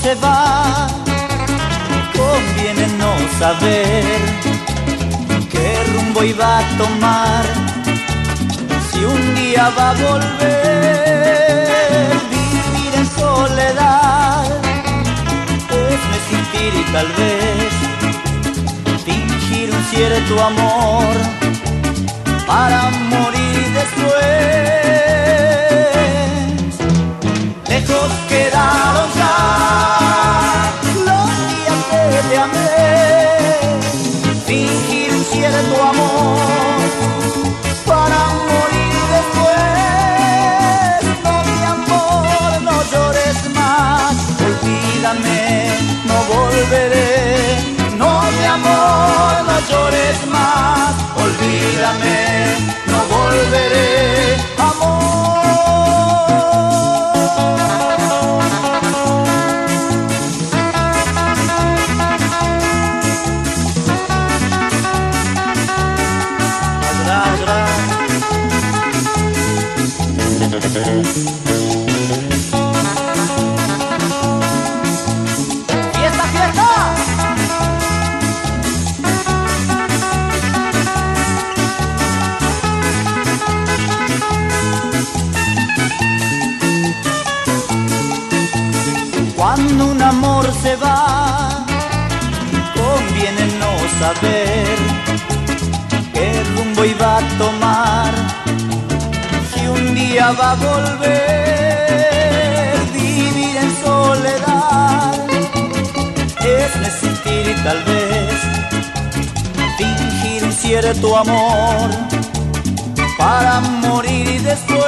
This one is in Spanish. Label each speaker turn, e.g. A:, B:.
A: se va, conviene no saber qué rumbo iba a tomar, si un día va a volver. Vivir en soledad es sentir y tal vez fingir un cierto amor para morir después. Lejos quedaron ya los días que te amé, fingir un cierto amor para morir después. No, mi amor, no llores más, olvídame, no volveré. No, mi amor, no llores más, olvídame, no volveré, amor. ¡Fiesta, fiesta! Cuando un amor se va, conviene no saber qué rumbo iba a tomar, si un día va a volver. Vivir en soledad es sentir y tal vez fingir un cierto amor para morir después.